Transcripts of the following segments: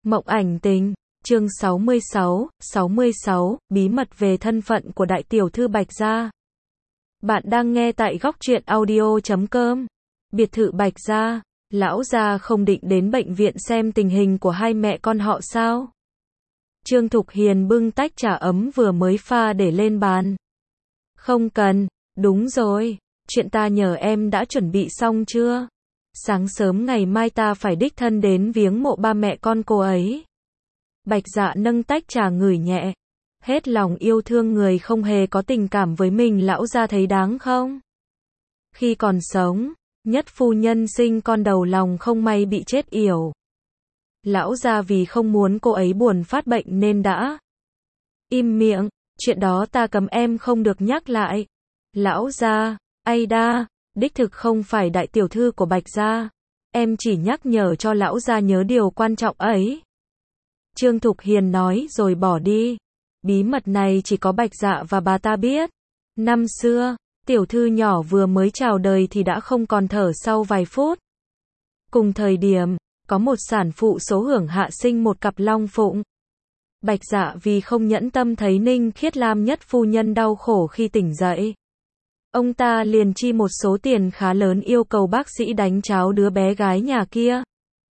Mộng ảnh tình, chương 66, bí mật về thân phận của đại tiểu thư Bạch Gia. Bạn đang nghe tại góc truyện audio.com. Biệt thự Bạch Gia, lão gia không định đến bệnh viện xem tình hình của hai mẹ con họ sao? Trương Thục Hiền bưng tách trà ấm vừa mới pha để lên bàn. Không cần, đúng rồi, chuyện ta nhờ em đã chuẩn bị xong chưa? Sáng sớm ngày mai ta phải đích thân đến viếng mộ ba mẹ con cô ấy. Bạch Dạ nâng tách trà ngửi nhẹ. Hết lòng yêu thương người không hề có tình cảm với mình, lão gia thấy đáng không? Khi còn sống, nhất phu nhân sinh con đầu lòng không may bị chết yểu. Lão gia vì không muốn cô ấy buồn phát bệnh nên đã im miệng, chuyện đó ta cấm em không được nhắc lại. Lão gia, ai đa, đích thực không phải đại tiểu thư của Bạch Gia. Em chỉ nhắc nhở cho lão gia nhớ điều quan trọng ấy. Trương Thục Hiền nói rồi bỏ đi. Bí mật này chỉ có Bạch Dạ và bà ta biết. Năm xưa, tiểu thư nhỏ vừa mới chào đời thì đã không còn thở sau vài phút. Cùng thời điểm, có một sản phụ số hưởng hạ sinh một cặp long phụng. Bạch Dạ vì không nhẫn tâm thấy Ninh Khiết Lam nhất phu nhân đau khổ khi tỉnh dậy. Ông ta liền chi một số tiền khá lớn yêu cầu bác sĩ đánh cháo đứa bé gái nhà kia.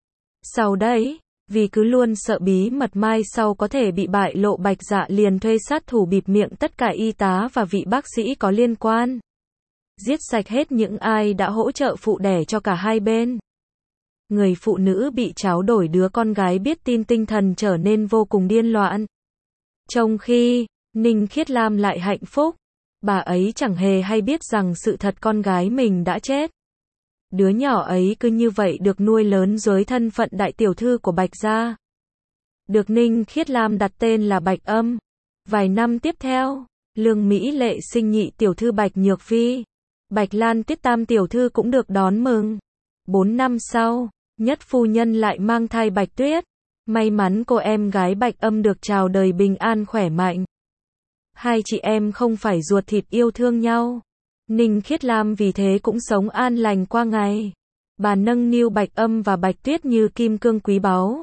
Sau đấy, vì cứ luôn sợ bí mật mai sau có thể bị bại lộ, Bạch Dạ liền thuê sát thủ bịt miệng tất cả y tá và vị bác sĩ có liên quan. Giết sạch hết những ai đã hỗ trợ phụ đẻ cho cả hai bên. Người phụ nữ bị tráo đổi đứa con gái biết tin tinh thần trở nên vô cùng điên loạn. Trong khi, Ninh Khiết Lam lại hạnh phúc. Bà ấy chẳng hề hay biết rằng sự thật con gái mình đã chết. Đứa nhỏ ấy cứ như vậy được nuôi lớn dưới thân phận đại tiểu thư của Bạch Gia. Được Ninh Khiết Lam đặt tên là Bạch Âm. Vài năm tiếp theo, Lương Mỹ Lệ sinh nhị tiểu thư Bạch Nhược Phi. Bạch Lan Tiết tam tiểu thư cũng được đón mừng. 4 năm sau, nhất phu nhân lại mang thai Bạch Tuyết. May mắn cô em gái Bạch Âm được chào đời bình an khỏe mạnh. Hai chị em không phải ruột thịt yêu thương nhau. Ninh Khiết Lam vì thế cũng sống an lành qua ngày. Bà nâng niu Bạch Âm và Bạch Tuyết như kim cương quý báu.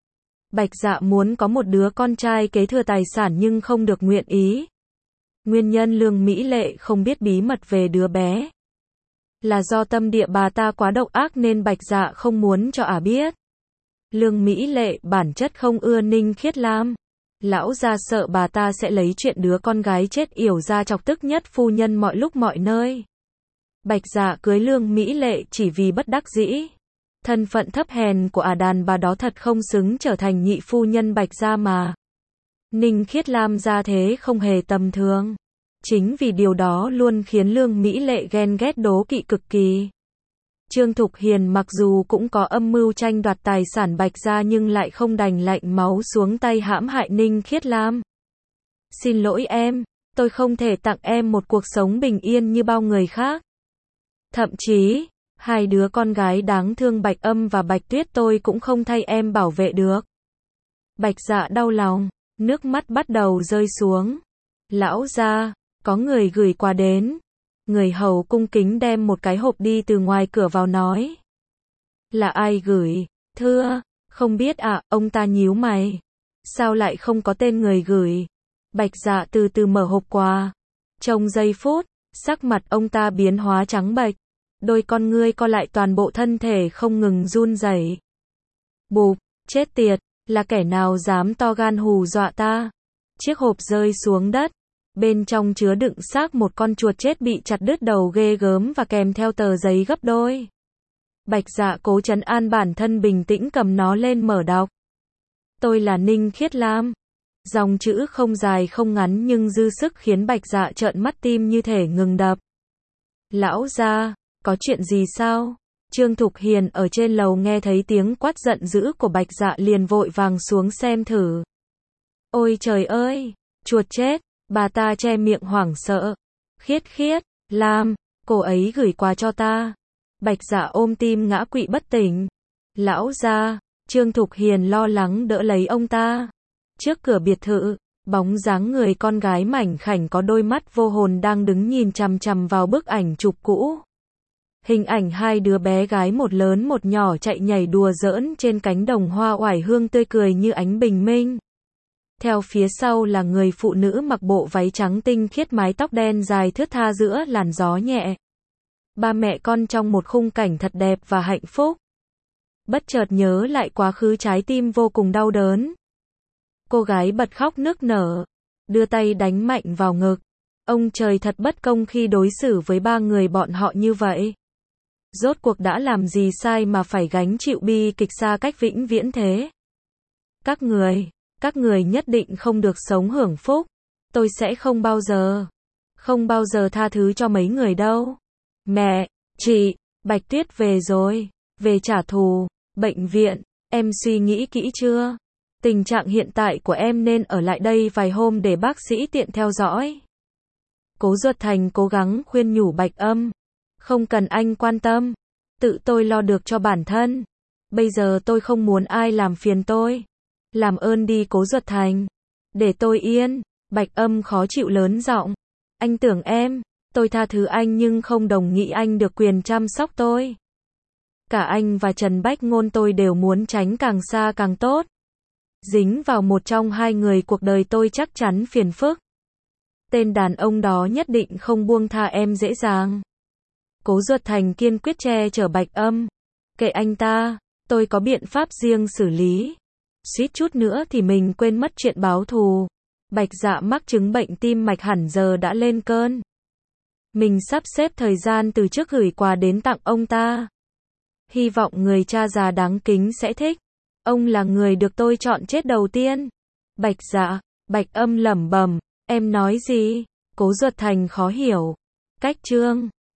Bạch Dạ muốn có một đứa con trai kế thừa tài sản nhưng không được nguyện ý. Nguyên nhân Lương Mỹ Lệ không biết bí mật về đứa bé là do tâm địa bà ta quá độc ác nên Bạch Dạ không muốn cho ả biết. Lương Mỹ Lệ bản chất không ưa Ninh Khiết Lam. Lão gia sợ bà ta sẽ lấy chuyện đứa con gái chết yểu ra chọc tức nhất phu nhân mọi lúc mọi nơi. Bạch Dạ cưới Lương Mỹ Lệ chỉ vì bất đắc dĩ. Thân phận thấp hèn của ả đàn bà đó thật không xứng trở thành nhị phu nhân Bạch Gia mà. Ninh Khiết Lam gia thế không hề tầm thường. Chính vì điều đó luôn khiến Lương Mỹ Lệ ghen ghét đố kỵ cực kỳ. Trương Thục Hiền mặc dù cũng có âm mưu tranh đoạt tài sản Bạch Gia nhưng lại không đành lạnh máu xuống tay hãm hại Ninh Khiết Lam. Xin lỗi em, tôi không thể tặng em một cuộc sống bình yên như bao người khác. Thậm chí, hai đứa con gái đáng thương Bạch Âm và Bạch Tuyết tôi cũng không thay em bảo vệ được. Bạch Dạ đau lòng, nước mắt bắt đầu rơi xuống. Lão gia, có người gửi quà đến. Người hầu cung kính đem một cái hộp đi từ ngoài cửa vào nói. Là ai gửi? Thưa, không biết ạ, ông ta nhíu mày. Sao lại không có tên người gửi? Bạch Dạ từ từ mở hộp quà. Trong giây phút, sắc mặt ông ta biến hóa trắng bệch. Đôi con ngươi co lại, toàn bộ thân thể không ngừng run rẩy. Bụp, chết tiệt, là kẻ nào dám to gan hù dọa ta? Chiếc hộp rơi xuống đất. Bên trong chứa đựng xác một con chuột chết bị chặt đứt đầu ghê gớm và kèm theo tờ giấy gấp đôi. Bạch Dạ cố trấn an bản thân bình tĩnh cầm nó lên mở đọc. Tôi là Ninh Khiết Lam. Dòng chữ không dài không ngắn nhưng dư sức khiến Bạch Dạ trợn mắt, tim như thể ngừng đập. Lão gia, có chuyện gì sao? Trương Thục Hiền ở trên lầu nghe thấy tiếng quát giận dữ của Bạch Dạ liền vội vàng xuống xem thử. Ôi trời ơi, chuột chết. Bà ta che miệng hoảng sợ. Khiết Lam, cô ấy gửi quà cho ta. Bạch Dạ ôm tim ngã quỵ bất tỉnh. Lão gia, Trương Thục Hiền lo lắng đỡ lấy ông ta. Trước cửa biệt thự, bóng dáng người con gái mảnh khảnh có đôi mắt vô hồn đang đứng nhìn chằm chằm vào bức ảnh chụp cũ. Hình ảnh hai đứa bé gái một lớn một nhỏ chạy nhảy đùa giỡn trên cánh đồng hoa oải hương tươi cười như ánh bình minh. Theo phía sau là người phụ nữ mặc bộ váy trắng tinh khiết, mái tóc đen dài thướt tha giữa làn gió nhẹ. Ba mẹ con trong một khung cảnh thật đẹp và hạnh phúc. Bất chợt nhớ lại quá khứ, trái tim vô cùng đau đớn. Cô gái bật khóc nức nở, đưa tay đánh mạnh vào ngực. Ông trời thật bất công khi đối xử với ba người bọn họ như vậy. Rốt cuộc đã làm gì sai mà phải gánh chịu bi kịch xa cách vĩnh viễn thế? Các người nhất định không được sống hưởng phúc. Tôi sẽ không bao giờ tha thứ cho mấy người đâu. Mẹ, chị, Bạch Tuyết về rồi, về trả thù. Bệnh viện, em suy nghĩ kỹ chưa? Tình trạng hiện tại của em nên ở lại đây vài hôm để bác sĩ tiện theo dõi. Cố Duật Thành cố gắng khuyên nhủ Bạch Âm. Không cần anh quan tâm, tự tôi lo được cho bản thân. Bây giờ tôi không muốn ai làm phiền tôi. Làm ơn đi Cố Duật Thành, để tôi yên. Bạch Âm khó chịu lớn giọng. Anh tưởng tôi tha thứ anh nhưng không đồng nghĩa anh được quyền chăm sóc tôi. Cả anh và Trần Bách Ngôn tôi đều muốn tránh càng xa càng tốt. Dính vào một trong hai người cuộc đời tôi chắc chắn phiền phức. Tên đàn ông đó nhất định không buông tha em dễ dàng. Cố Duật Thành kiên quyết che chở Bạch Âm. Kệ anh ta, tôi có biện pháp riêng xử lý. Suýt chút nữa thì mình quên mất chuyện báo thù. Bạch Dạ mắc chứng bệnh tim mạch hẳn giờ đã lên cơn. Mình sắp xếp thời gian từ trước gửi quà đến tặng ông ta. Hy vọng người cha già đáng kính sẽ thích. Ông là người được tôi chọn chết đầu tiên. Bạch Âm lẩm bẩm, em nói gì? Cố Duật Thành khó hiểu. Cách chương